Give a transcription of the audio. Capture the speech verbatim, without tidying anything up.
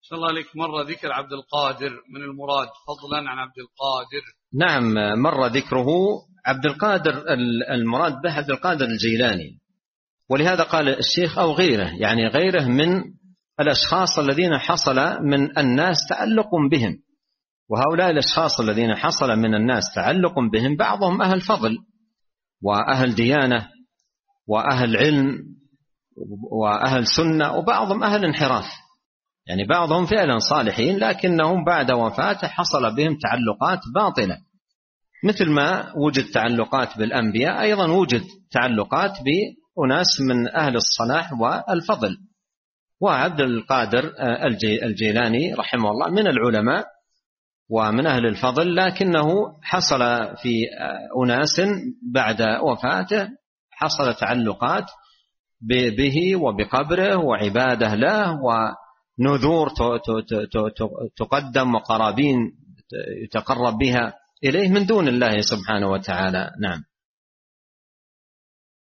شاء الله عليك، مر ذكر عبد القادر من المراد فضلا عن عبد القادر. نعم مر ذكره. عبد القادر المراد به عبد القادر الجيلاني، ولهذا قال الشيخ أو غيره، يعني غيره من الأشخاص الذين حصل من الناس تعلق بهم. وهؤلاء الأشخاص الذين حصل من الناس تعلق بهم بعضهم أهل فضل وأهل ديانة وأهل علم وأهل سنة، وبعضهم أهل انحراف، يعني بعضهم فعلا صالحين لكنهم بعد وفاته حصل بهم تعلقات باطلة، مثل ما وجد تعلقات بالأنبياء أيضا وجد تعلقات بأناس من أهل الصلاح والفضل. وعبد القادر الجيلاني رحمه الله من العلماء ومن أهل الفضل، لكنه حصل في أناس بعد وفاته حصل تعلقات به وبقبره وعبادة له ونذور تقدم وقرابين يتقرب بها إليه من دون الله سبحانه وتعالى. نعم.